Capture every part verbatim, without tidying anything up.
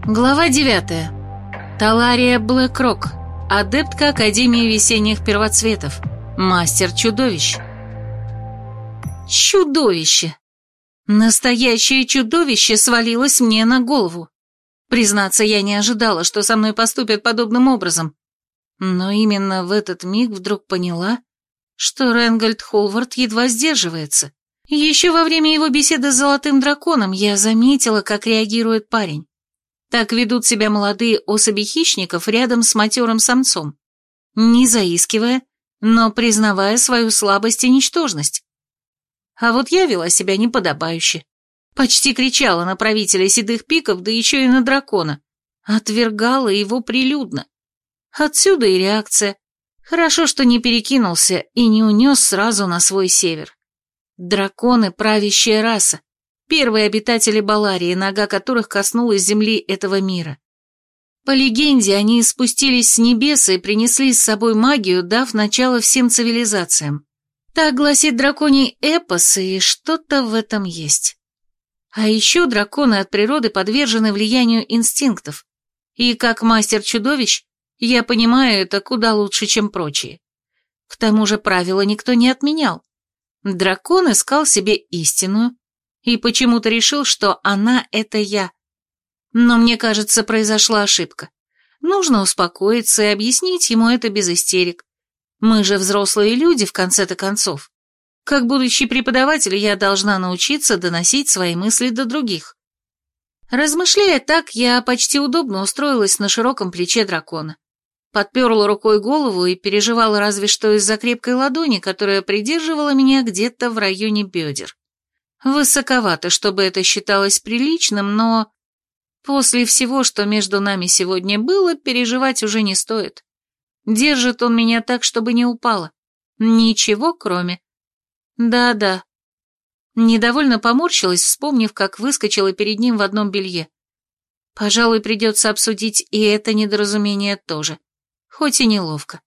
Глава девятая. Талария Блэкрок, адептка Академии Весенних Первоцветов, мастер чудовищ. Чудовище! Настоящее чудовище свалилось мне на голову. Признаться, я не ожидала, что со мной поступят подобным образом. Но именно в этот миг вдруг поняла, что Рэнгольд Холвард едва сдерживается. Еще во время его беседы с Золотым Драконом я заметила, как реагирует парень. Так ведут себя молодые особи хищников рядом с матерым самцом, не заискивая, но признавая свою слабость и ничтожность. А вот я вела себя неподобающе. Почти кричала на правителя седых пиков, да еще и на дракона. Отвергала его прилюдно. Отсюда и реакция. Хорошо, что не перекинулся и не унес сразу на свой север. Драконы — правящая раса. Первые обитатели Баларии, нога которых коснулась земли этого мира. По легенде, они спустились с небес и принесли с собой магию, дав начало всем цивилизациям. Так гласит драконий эпос, и что-то в этом есть. А еще драконы от природы подвержены влиянию инстинктов. И как мастер чудовищ, я понимаю это куда лучше, чем прочие. К тому же правила никто не отменял. Дракон искал себе истинную, и почему-то решил, что она — это я. Но мне кажется, произошла ошибка. Нужно успокоиться и объяснить ему это без истерик. Мы же взрослые люди, в конце-то концов. Как будущий преподаватель я должна научиться доносить свои мысли до других. Размышляя так, я почти удобно устроилась на широком плече дракона. Подперла рукой голову и переживала разве что из-за крепкой ладони, которая придерживала меня где-то в районе бедер. Высоковато, чтобы это считалось приличным, но после всего, что между нами сегодня было, переживать уже не стоит. Держит он меня так, чтобы не упала. Ничего кроме. Да-да. Недовольно поморщилась, вспомнив, как выскочила перед ним в одном белье. Пожалуй, придется обсудить и это недоразумение тоже, хоть и неловко.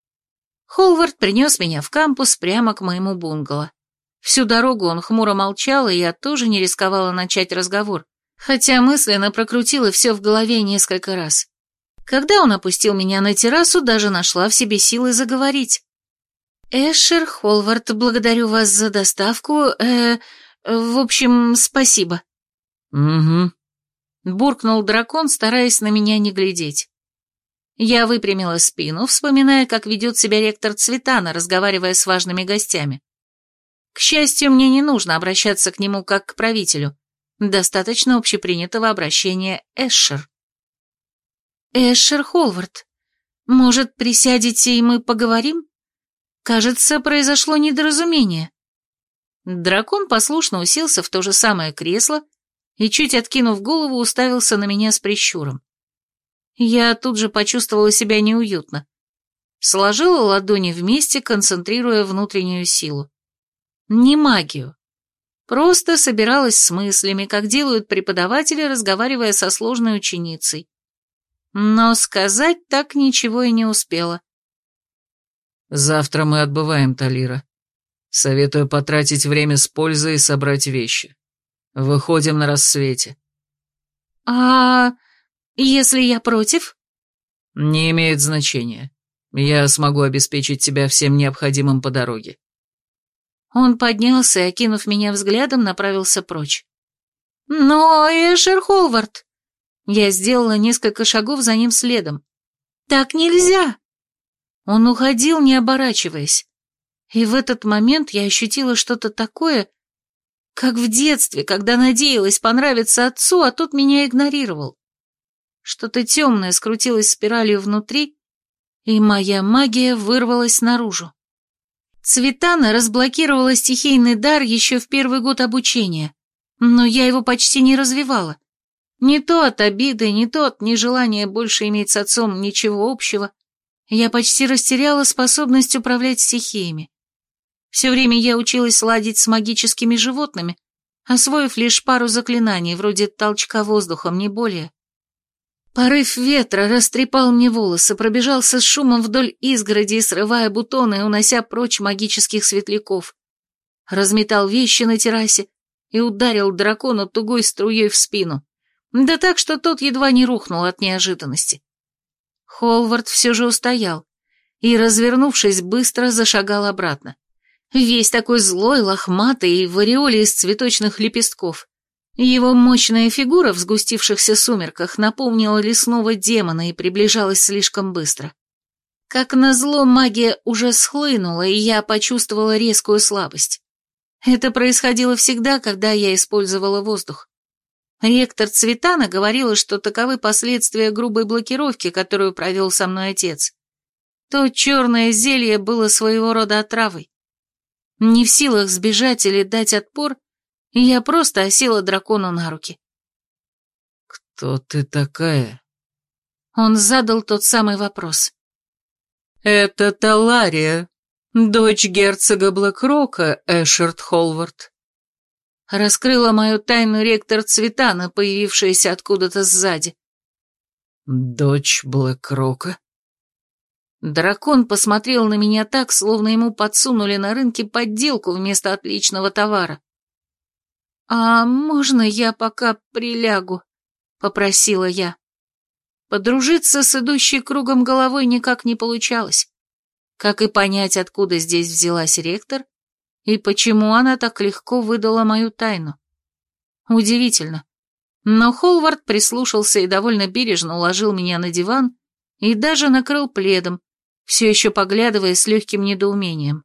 Холвард принес меня в кампус прямо к моему бунгало. Всю дорогу он хмуро молчал, и я тоже не рисковала начать разговор, хотя мысленно прокрутила все в голове несколько раз. Когда он опустил меня на террасу, даже нашла в себе силы заговорить. «Эшер Холвард, благодарю вас за доставку, э, в общем, спасибо». «Угу», — буркнул дракон, стараясь на меня не глядеть. Я выпрямила спину, вспоминая, как ведет себя ректор Цветана, разговаривая с важными гостями. К счастью, мне не нужно обращаться к нему как к правителю. Достаточно общепринятого обращения Эшер. «Эшер Холвард, может, присядете и мы поговорим? Кажется, произошло недоразумение». Дракон послушно уселся в то же самое кресло и, чуть откинув голову, уставился на меня с прищуром. Я тут же почувствовала себя неуютно. Сложила ладони вместе, концентрируя внутреннюю силу. Не магию. Просто собиралась с мыслями, как делают преподаватели, разговаривая со сложной ученицей. Но сказать так ничего и не успела. «Завтра мы отбываем, Талира. Советую потратить время с пользой и собрать вещи. Выходим на рассвете». «А если я против?» «Не имеет значения. Я смогу обеспечить тебя всем необходимым по дороге». Он поднялся и, окинув меня взглядом, направился прочь. «Но, Эшер Холвард!» Я сделала несколько шагов за ним следом. «Так нельзя!» Он уходил, не оборачиваясь. И в этот момент я ощутила что-то такое, как в детстве, когда надеялась понравиться отцу, а тот меня игнорировал. Что-то темное скрутилось спиралью внутри, и моя магия вырвалась наружу. Цветана разблокировала стихийный дар еще в первый год обучения, но я его почти не развивала. Не то от обиды, не то от нежелания больше иметь с отцом ничего общего. Я почти растеряла способность управлять стихиями. Все время я училась ладить с магическими животными, освоив лишь пару заклинаний, вроде толчка воздухом, не более. Порыв ветра растрепал мне волосы, пробежался с шумом вдоль изгороди, срывая бутоны и унося прочь магических светляков. Разметал вещи на террасе и ударил дракону тугой струей в спину. Да так, что тот едва не рухнул от неожиданности. Холвард все же устоял и, развернувшись, быстро зашагал обратно. Весь такой злой, лохматый и в ореоле из цветочных лепестков. Его мощная фигура в сгустившихся сумерках напомнила лесного демона и приближалась слишком быстро. Как назло, магия уже схлынула, и я почувствовала резкую слабость. Это происходило всегда, когда я использовала воздух. Ректор Цветана говорила, что таковы последствия грубой блокировки, которую провел со мной отец. То черное зелье было своего рода отравой. Не в силах сбежать или дать отпор, я просто осела дракону на руки. «Кто ты такая?» Он задал тот самый вопрос. «Это Талария, дочь герцога Блэкрока, Эшерт Холвард». Раскрыла мою тайну ректор Цветана, появившаяся откуда-то сзади. «Дочь Блэкрока?» Дракон посмотрел на меня так, словно ему подсунули на рынке подделку вместо отличного товара. «А можно я пока прилягу?» — попросила я. Подружиться с идущей кругом головой никак не получалось. Как и понять, откуда здесь взялась ректор, и почему она так легко выдала мою тайну. Удивительно. Но Холвард прислушался и довольно бережно уложил меня на диван и даже накрыл пледом, все еще поглядывая с легким недоумением.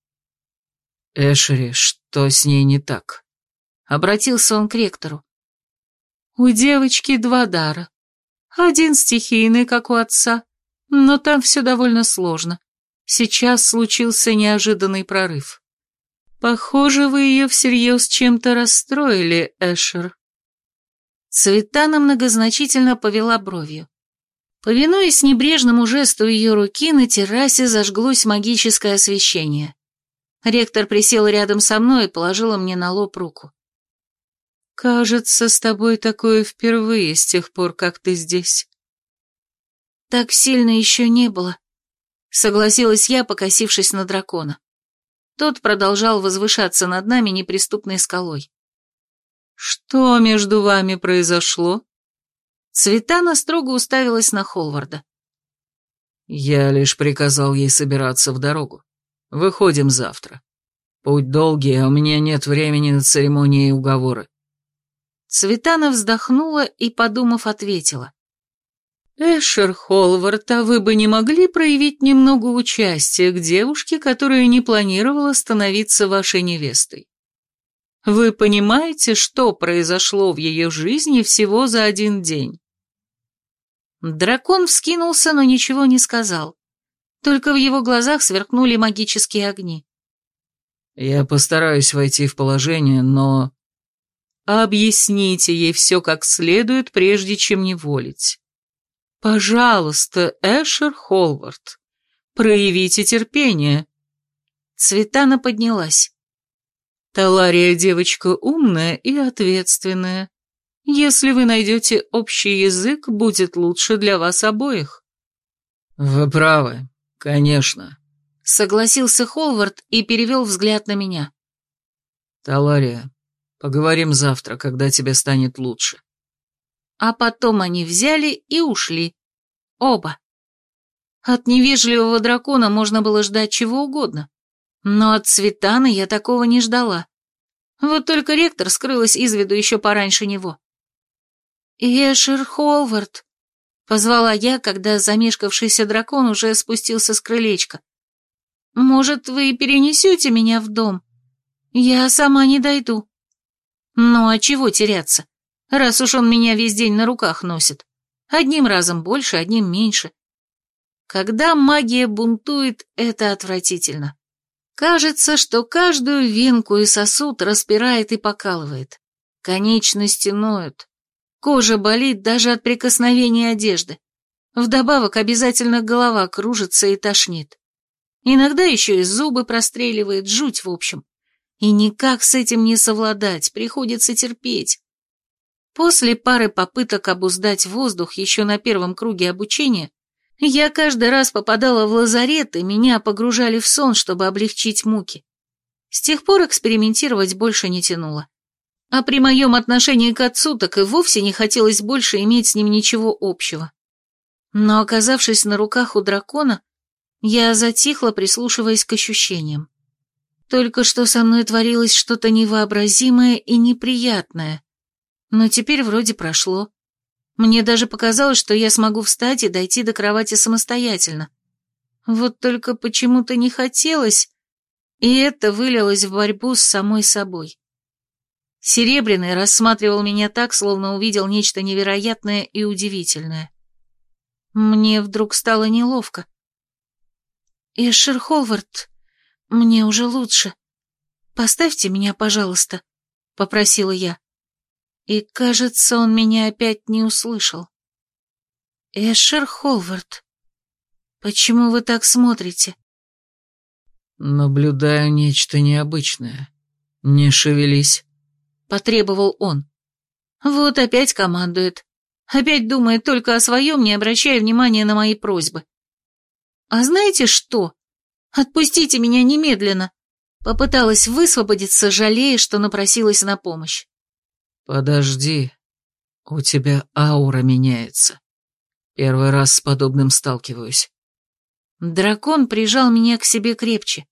«Эшери, что с ней не так?» Обратился он к ректору. «У девочки два дара. Один стихийный, как у отца, но там все довольно сложно. Сейчас случился неожиданный прорыв. Похоже, вы ее всерьез чем-то расстроили, Эшер». Цветана многозначительно повела бровью. Повинуясь небрежному жесту ее руки, на террасе зажглось магическое освещение. Ректор присел рядом со мной и положила мне на лоб руку. «Кажется, с тобой такое впервые с тех пор, как ты здесь». «Так сильно еще не было», — согласилась я, покосившись на дракона. Тот продолжал возвышаться над нами неприступной скалой. «Что между вами произошло?» Цветана строго уставилась на Холварда. «Я лишь приказал ей собираться в дорогу. Выходим завтра. Путь долгий, а у меня нет времени на церемонии и уговоры». Цветана вздохнула и, подумав, ответила. «Эшер Холвард, а вы бы не могли проявить немного участия к девушке, которая не планировала становиться вашей невестой? Вы понимаете, что произошло в ее жизни всего за один день?» Дракон вскинулся, но ничего не сказал. Только в его глазах сверкнули магические огни. «Я постараюсь войти в положение, но...» «Объясните ей все как следует, прежде чем неволить. Пожалуйста, Эшер Холвард, проявите терпение». Цветана поднялась. «Талария девочка умная и ответственная. Если вы найдете общий язык, будет лучше для вас обоих». «Вы правы, конечно», — согласился Холвард и перевел взгляд на меня. «Талария, поговорим завтра, когда тебе станет лучше». А потом они взяли и ушли. Оба. От невежливого дракона можно было ждать чего угодно. Но от Цветаны я такого не ждала. Вот только ректор скрылась из виду еще пораньше него. «Эшер Холвард», — позвала я, когда замешкавшийся дракон уже спустился с крылечка. «Может, вы перенесете меня в дом? Я сама не дойду». «Ну а чего теряться, раз уж он меня весь день на руках носит? Одним разом больше, одним меньше. Когда магия бунтует, это отвратительно. Кажется, что каждую венку и сосуд распирает и покалывает. Конечности ноют. Кожа болит даже от прикосновения одежды. Вдобавок обязательно голова кружится и тошнит. Иногда еще и зубы простреливает, жуть в общем. И никак с этим не совладать, приходится терпеть. После пары попыток обуздать воздух еще на первом круге обучения, я каждый раз попадала в лазарет, и меня погружали в сон, чтобы облегчить муки. С тех пор экспериментировать больше не тянуло. А при моем отношении к отцу так и вовсе не хотелось больше иметь с ним ничего общего. Но, оказавшись на руках у дракона, я затихла, прислушиваясь к ощущениям. Только что со мной творилось что-то невообразимое и неприятное, но теперь вроде прошло. Мне даже показалось, что я смогу встать и дойти до кровати самостоятельно. Вот только почему-то не хотелось, и это вылилось в борьбу с самой собой. Серебряный рассматривал меня так, словно увидел нечто невероятное и удивительное. Мне вдруг стало неловко. «Эшер Холвард, мне уже лучше. Поставьте меня, пожалуйста», — попросила я. И, кажется, он меня опять не услышал. «Эшер Холвард, почему вы так смотрите?» «Наблюдаю нечто необычное. Не шевелись», — потребовал он. Вот опять командует. Опять думает только о своем, не обращая внимания на мои просьбы. «А знаете что? Отпустите меня немедленно!» Попыталась высвободиться, жалея, что напросилась на помощь. «Подожди, у тебя аура меняется. Первый раз с подобным сталкиваюсь». Дракон прижал меня к себе крепче.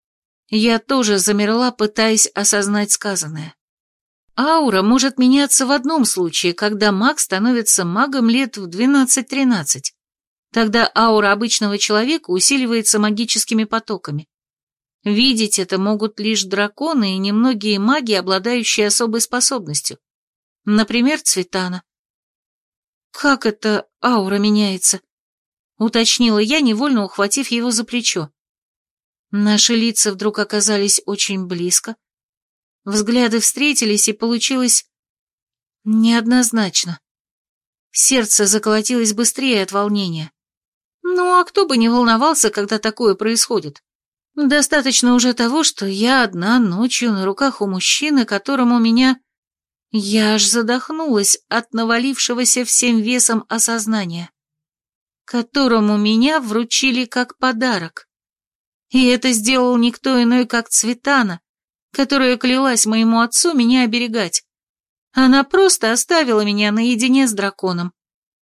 Я тоже замерла, пытаясь осознать сказанное. Аура может меняться в одном случае, когда маг становится магом лет в двенадцать-тринадцать. Тогда аура обычного человека усиливается магическими потоками. Видеть это могут лишь драконы и немногие маги, обладающие особой способностью. Например, Цветана. «Как это аура меняется?» — уточнила я, невольно ухватив его за плечо. Наши лица вдруг оказались очень близко. Взгляды встретились, и получилось неоднозначно. Сердце заколотилось быстрее от волнения. Ну, а кто бы не волновался, когда такое происходит? Достаточно уже того, что я одна ночью на руках у мужчины, которому меня... Я аж задохнулась от навалившегося всем весом осознания, которому меня вручили как подарок. И это сделал никто иной, как Цветана, которая клялась моему отцу меня оберегать. Она просто оставила меня наедине с драконом.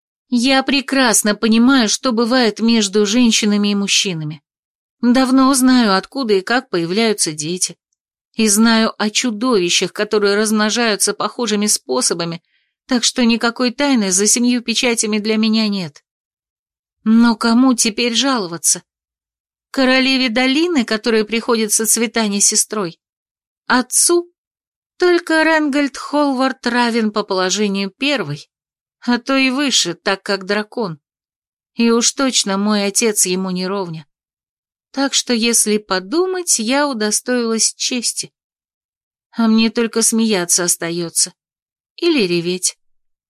Я прекрасно понимаю, что бывает между женщинами и мужчинами. Давно знаю, откуда и как появляются дети. И знаю о чудовищах, которые размножаются похожими способами, так что никакой тайны за семью печатями для меня нет. Но кому теперь жаловаться? Королеве долины, которой приходится Цветане сестрой? Отцу? Только Ренгольд Холвард равен по положению первой, а то и выше, так как дракон. И уж точно мой отец ему не ровня. Так что, если подумать, я удостоилась чести. А мне только смеяться остается. Или реветь.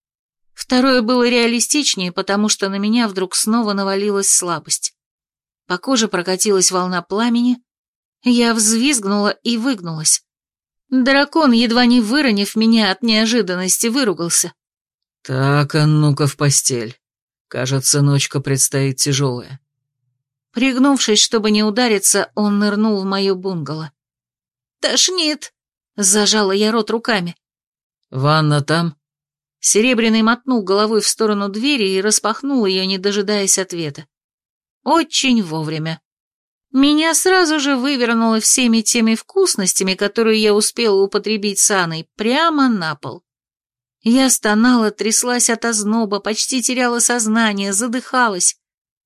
Второе было реалистичнее, потому что на меня вдруг снова навалилась слабость. По коже прокатилась волна пламени, я взвизгнула и выгнулась. Дракон, едва не выронив меня от неожиданности, выругался. «Так, а ну-ка в постель. Кажется, ночка предстоит тяжелая». Пригнувшись, чтобы не удариться, он нырнул в мое бунгало. «Тошнит!» — зажала я рот руками. «Ванна там?» Серебряный мотнул головой в сторону двери и распахнул ее, не дожидаясь ответа. Очень вовремя. Меня сразу же вывернуло всеми теми вкусностями, которые я успела употребить с Анной, прямо на пол. Я стонала, тряслась от озноба, почти теряла сознание, задыхалась.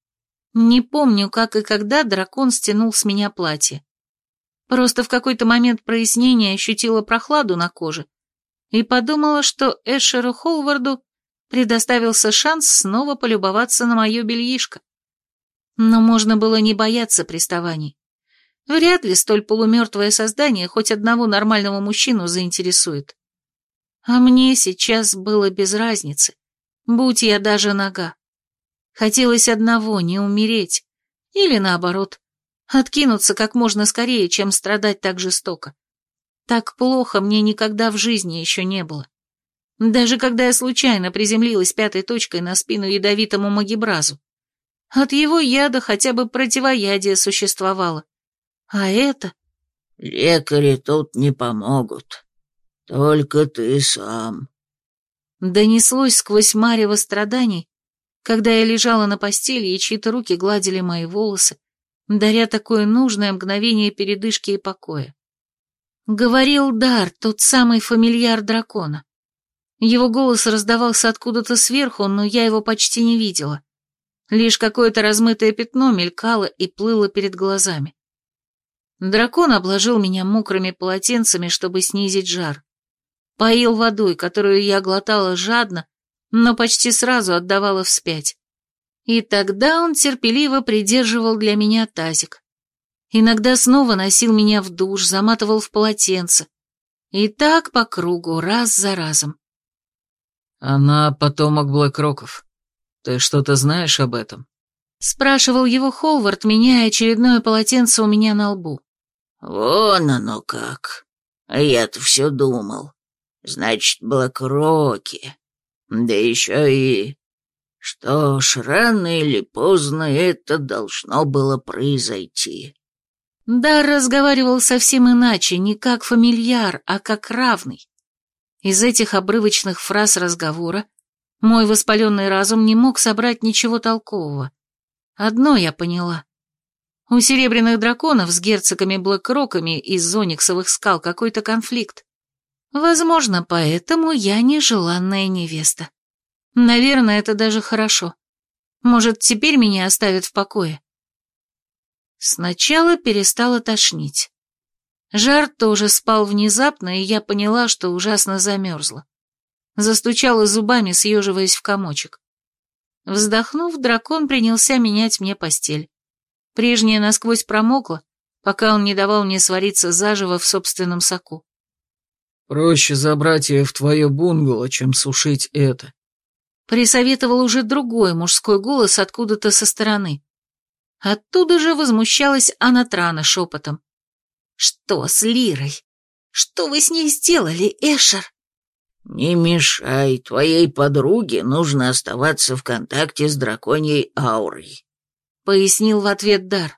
Не помню, как и когда дракон стянул с меня платье. Просто в какой-то момент прояснения ощутила прохладу на коже и подумала, что Эшеру Холварду предоставился шанс снова полюбоваться на мое бельишко. Но можно было не бояться приставаний. Вряд ли столь полумертвое создание хоть одного нормального мужчину заинтересует. А мне сейчас было без разницы, будь я даже нага. Хотелось одного — не умереть, или наоборот, откинуться как можно скорее, чем страдать так жестоко. Так плохо мне никогда в жизни еще не было. Даже когда я случайно приземлилась пятой точкой на спину ядовитому магибразу. От его яда хотя бы противоядие существовало. А это... «Лекари тут не помогут. Только ты сам. Донеслось сквозь марево страданий, когда я лежала на постели, и чьи-то руки гладили мои волосы, даря такое нужное мгновение передышки и покоя. Говорил Дар, тот самый фамильяр дракона. Его голос раздавался откуда-то сверху, но я его почти не видела. Лишь какое-то размытое пятно мелькало и плыло перед глазами. Дракон обложил меня мокрыми полотенцами, чтобы снизить жар. Поил водой, которую я глотала жадно, но почти сразу отдавала вспять. И тогда он терпеливо придерживал для меня тазик. Иногда снова носил меня в душ, заматывал в полотенце. И так по кругу, раз за разом. «Она потомок Блэкроков. Ты что-то знаешь об этом?» Спрашивал его Холвард, меняя очередное полотенце у меня на лбу. Вон оно как. А я-то все думал. Значит, Блэкроки. Да еще и... Что ж, рано или поздно это должно было произойти. Дар разговаривал совсем иначе, не как фамильяр, а как равный. Из этих обрывочных фраз разговора мой воспаленный разум не мог собрать ничего толкового. Одно я поняла. У серебряных драконов с герцогами Блэкроками из Зониксовых скал какой-то конфликт. Возможно, поэтому я нежеланная невеста. Наверное, это даже хорошо. Может, теперь меня оставят в покое. Сначала перестало тошнить. Жар тоже спал внезапно, и я поняла, что ужасно замерзла. Застучала зубами, съеживаясь в комочек. Вздохнув, дракон принялся менять мне постель. Прежняя насквозь промокла, пока он не давал мне свариться заживо в собственном соку. «Проще забрать ее в твое бунгало, чем сушить это», — присоветовал уже другой мужской голос откуда-то со стороны. Оттуда же возмущалась Анатрана шепотом. «Что с Лирой? Что вы с ней сделали, Эшер?» «Не мешай, твоей подруге нужно оставаться в контакте с драконьей аурой», — пояснил в ответ Дар.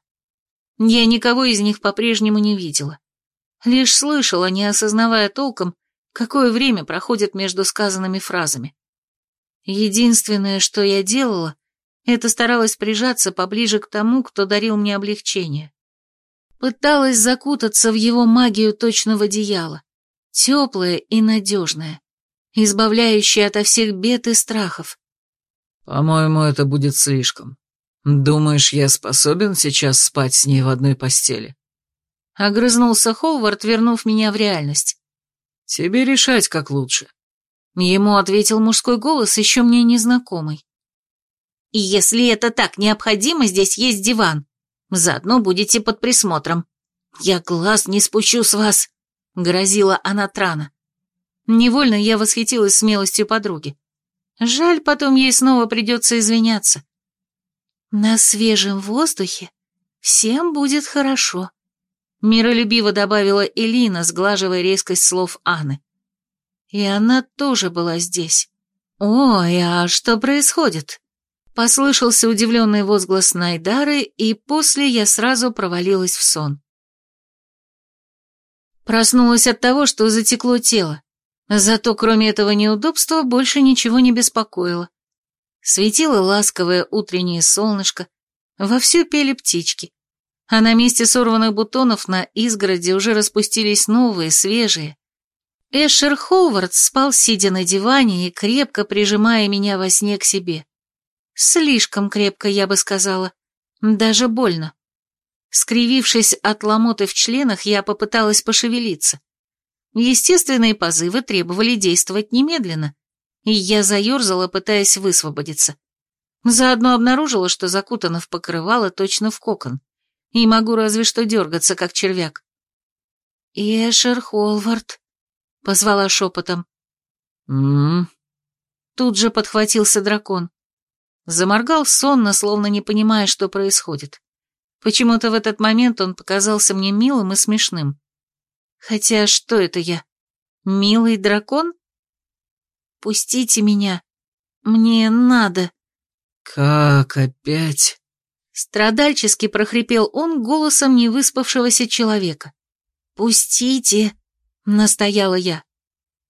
Я никого из них по-прежнему не видела. Лишь слышала, не осознавая толком, какое время проходит между сказанными фразами. Единственное, что я делала, это старалась прижаться поближе к тому, кто дарил мне облегчение. Пыталась закутаться в его магию точного одеяла, теплое и надежное, избавляющее ото всех бед и страхов. «По-моему, это будет слишком. Думаешь, я способен сейчас спать с ней в одной постели?» Огрызнулся Холвард, вернув меня в реальность. «Тебе решать, как лучше». Ему ответил мужской голос, еще мне незнакомый. «И если это так необходимо, здесь есть диван. Заодно будете под присмотром. Я глаз не спущу с вас», — грозила Анатрана. Невольно я восхитилась смелостью подруги. Жаль, потом ей снова придется извиняться. «На свежем воздухе всем будет хорошо», — миролюбиво добавила Элина, сглаживая резкость слов Анны. И она тоже была здесь. «Ой, а что происходит?» Послышался удивленный возглас Найдары, и после я сразу провалилась в сон. Проснулась от того, что затекло тело. Зато кроме этого неудобства больше ничего не беспокоило. Светило ласковое утреннее солнышко, вовсю пели птички, а на месте сорванных бутонов на изгороди уже распустились новые, свежие. Эшер Холвард спал, сидя на диване и крепко прижимая меня во сне к себе. Слишком крепко, я бы сказала, даже больно. Скривившись от ломоты в членах, я попыталась пошевелиться. Естественные позывы требовали действовать немедленно, и я заерзала, пытаясь высвободиться. Заодно обнаружила, что закутана в покрывало точно в кокон, и могу разве что дергаться, как червяк. «Эшер Холвард», — позвала шепотом. «М-м-м», тут же подхватился дракон. Заморгал сонно, словно не понимая, что происходит. Почему-то в этот момент он показался мне милым и смешным. Хотя что это я? Милый дракон? «Пустите меня. Мне надо». «Как опять?» Страдальчески прохрипел он голосом невыспавшегося человека. «Пустите», — настояла я.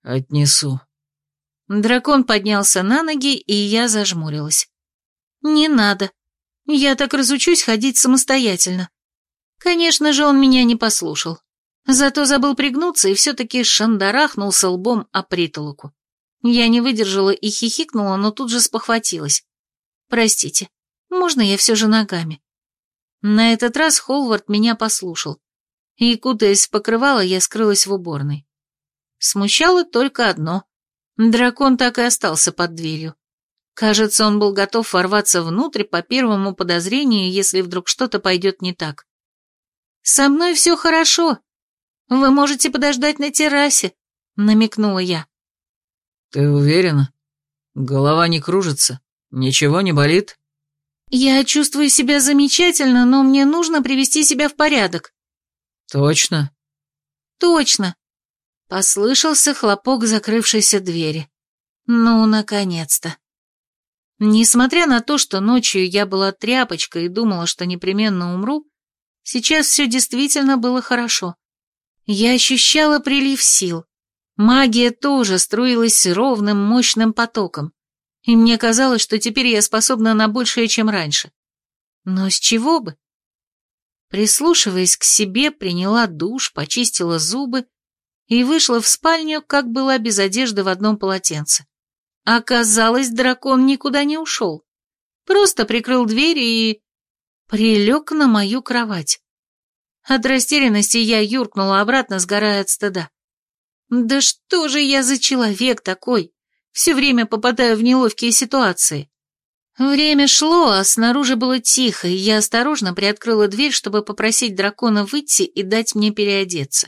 Отнесу». Дракон поднялся на ноги, и я зажмурилась. «Не надо. Я так разучусь ходить самостоятельно». Конечно же, он меня не послушал. Зато забыл пригнуться и все-таки шандарахнулся лбом о притолоку. Я не выдержала и хихикнула, но тут же спохватилась. «Простите, можно я все же ногами?» На этот раз Холвард меня послушал, и, кутаясь в покрывало, я скрылась в уборной. Смущало только одно. Дракон так и остался под дверью. Кажется, он был готов ворваться внутрь по первому подозрению, если вдруг что-то пойдет не так. «Со мной все хорошо. Вы можете подождать на террасе», — намекнула я. «Ты уверена? Голова не кружится? Ничего не болит?» «Я чувствую себя замечательно, но мне нужно привести себя в порядок». «Точно?» «Точно», — послышался хлопок закрывшейся двери. «Ну, наконец-то». Несмотря на то, что ночью я была тряпочкой и думала, что непременно умру, сейчас все действительно было хорошо. Я ощущала прилив сил. Магия тоже струилась ровным, мощным потоком, и мне казалось, что теперь я способна на большее, чем раньше. Но с чего бы? Прислушиваясь к себе, приняла душ, почистила зубы и вышла в спальню, как была без одежды в одном полотенце. Оказалось, дракон никуда не ушел. Просто прикрыл дверь и прилег на мою кровать. От растерянности я юркнула обратно, сгорая от стыда. Да что же я за человек такой? Все время попадаю в неловкие ситуации. Время шло, а снаружи было тихо, и я осторожно приоткрыла дверь, чтобы попросить дракона выйти и дать мне переодеться.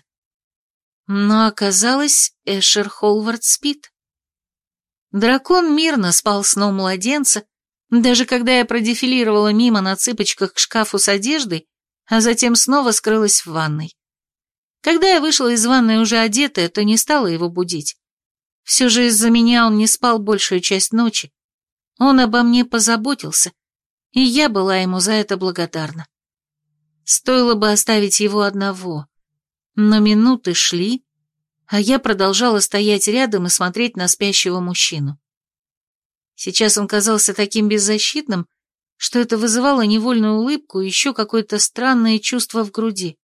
Но оказалось, Эшер Холвард спит. Дракон мирно спал сном младенца, даже когда я продефилировала мимо на цыпочках к шкафу с одеждой, а затем снова скрылась в ванной. Когда я вышла из ванной уже одетая, то не стала его будить. Все же из-за меня он не спал большую часть ночи. Он обо мне позаботился, и я была ему за это благодарна. Стоило бы оставить его одного, но минуты шли, а я продолжала стоять рядом и смотреть на спящего мужчину. Сейчас он казался таким беззащитным, что это вызывало невольную улыбку и еще какое-то странное чувство в груди.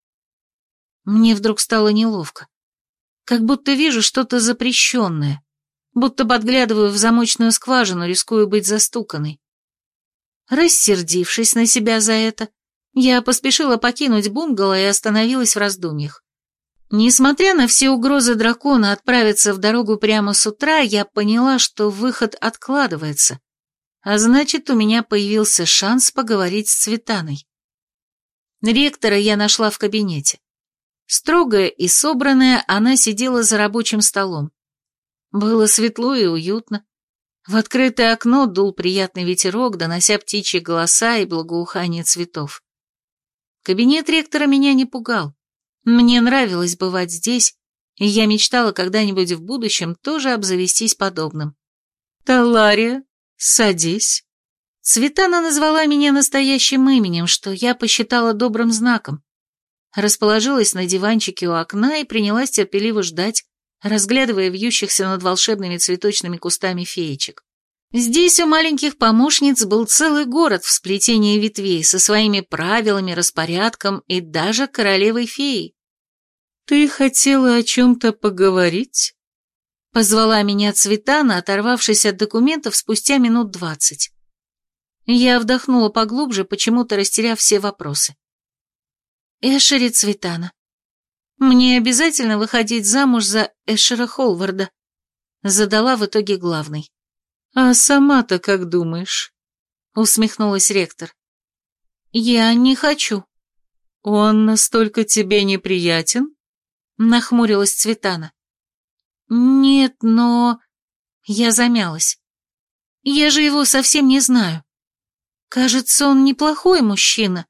Мне вдруг стало неловко, как будто вижу что-то запрещенное, будто подглядываю в замочную скважину, рискую быть застуканной. Рассердившись на себя за это, я поспешила покинуть бунгало и остановилась в раздумьях. Несмотря на все угрозы дракона отправиться в дорогу прямо с утра, я поняла, что выход откладывается, а значит, у меня появился шанс поговорить с Цветаной. Ректора я нашла в кабинете. Строгая и собранная, она сидела за рабочим столом. Было светло и уютно. В открытое окно дул приятный ветерок, донося птичьи голоса и благоухание цветов. Кабинет ректора меня не пугал. Мне нравилось бывать здесь, и я мечтала когда-нибудь в будущем тоже обзавестись подобным. «Талария, садись». Цветана назвала меня настоящим именем, что я посчитала добрым знаком. Расположилась на диванчике у окна и принялась терпеливо ждать, разглядывая вьющихся над волшебными цветочными кустами феечек. Здесь у маленьких помощниц был целый город в сплетении ветвей со своими правилами, распорядком и даже королевой-феей. «Ты хотела о чем-то поговорить?» Позвала меня Цветана, оторвавшись от документов спустя минут двадцать. Я вдохнула поглубже, почему-то растеряв все вопросы. «Эшери Цветана, мне обязательно выходить замуж за Эшера Холварда?» Задала в итоге главный. «А сама-то как думаешь?» Усмехнулась ректор. «Я не хочу». «Он настолько тебе неприятен?» Нахмурилась Цветана. «Нет, но...» Я замялась. «Я же его совсем не знаю. Кажется, он неплохой мужчина.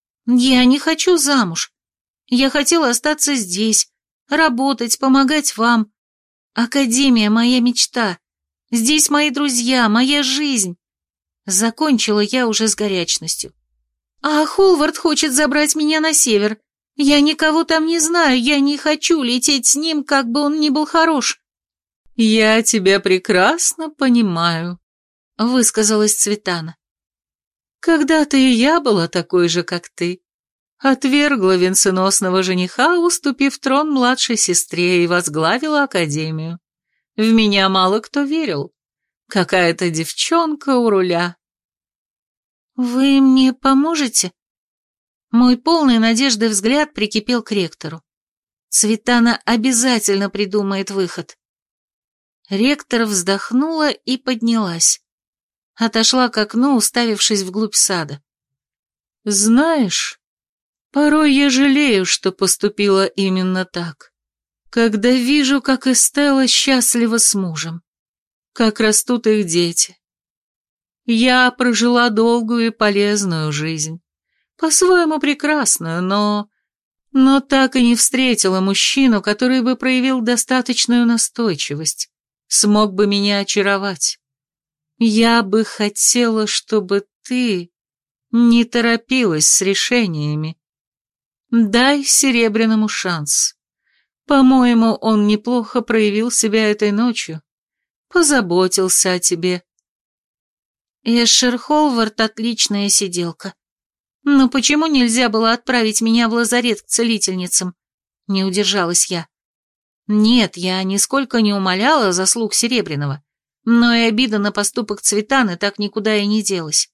Я не хочу замуж. Я хотела остаться здесь, работать, помогать вам. Академия — моя мечта. Здесь мои друзья, моя жизнь». Закончила я уже с горячностью. «А Холвард хочет забрать меня на север. Я никого там не знаю, я не хочу лететь с ним, как бы он ни был хорош». «Я тебя прекрасно понимаю», — высказалась Цветана. «Когда-то и я была такой же, как ты. Отвергла венценосного жениха, уступив трон младшей сестре, и возглавила академию. В меня мало кто верил. Какая-то девчонка у руля». «Вы мне поможете?» Мой полный надежды взгляд прикипел к ректору. Цветана обязательно придумает выход. Ректор вздохнула и поднялась. Отошла к окну, уставившись вглубь сада. «Знаешь, порой я жалею, что поступила именно так. Когда вижу, как Эстелла счастлива с мужем, как растут их дети. Я прожила долгую и полезную жизнь, по-своему прекрасную, но... но так и не встретила мужчину, который бы проявил достаточную настойчивость, смог бы меня очаровать. Я бы хотела, чтобы ты не торопилась с решениями. Дай Серебряному шанс. По-моему, он неплохо проявил себя этой ночью, позаботился о тебе». Эшер Холвард — отличная сиделка. Но почему нельзя было отправить меня в лазарет к целительницам? Не удержалась я. Нет, я нисколько не умаляла заслуг Серебряного, но и обида на поступок Цветаны так никуда и не делась.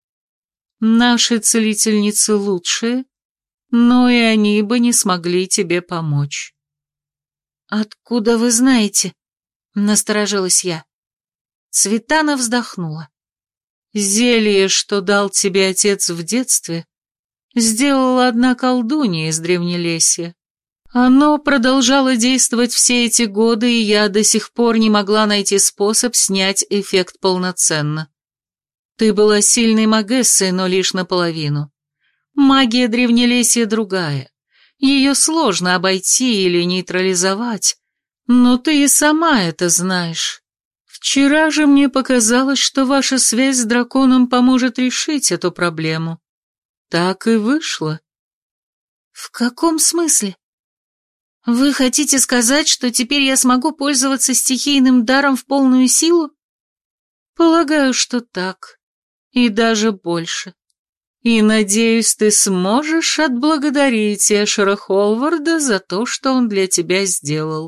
«Наши целительницы лучшие, но и они бы не смогли тебе помочь». «Откуда вы знаете?» — насторожилась я. Цветана вздохнула. «Зелье, что дал тебе отец в детстве, сделала одна колдунья из Древнелесья. Оно продолжало действовать все эти годы, и я до сих пор не могла найти способ снять эффект полноценно. Ты была сильной магессой, но лишь наполовину. Магия Древнелесья другая. Ее сложно обойти или нейтрализовать, но ты и сама это знаешь. Вчера же мне показалось, что ваша связь с драконом поможет решить эту проблему. Так и вышло». «В каком смысле? Вы хотите сказать, что теперь я смогу пользоваться стихийным даром в полную силу?» «Полагаю, что так. И даже больше. И, надеюсь, ты сможешь отблагодарить Эшера Холварда за то, что он для тебя сделал».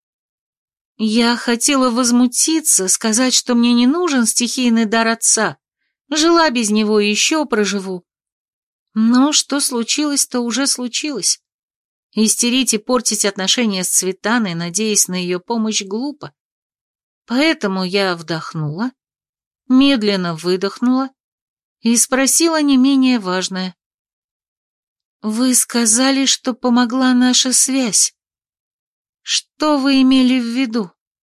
Я хотела возмутиться, сказать, что мне не нужен стихийный дар отца. Жила без него и еще проживу. Но что случилось, то уже случилось. Истерить и портить отношения с Цветаной, надеясь на ее помощь, глупо. Поэтому я вдохнула, медленно выдохнула и спросила не менее важное. «Вы сказали, что помогла наша связь. Что вы имели в виду?»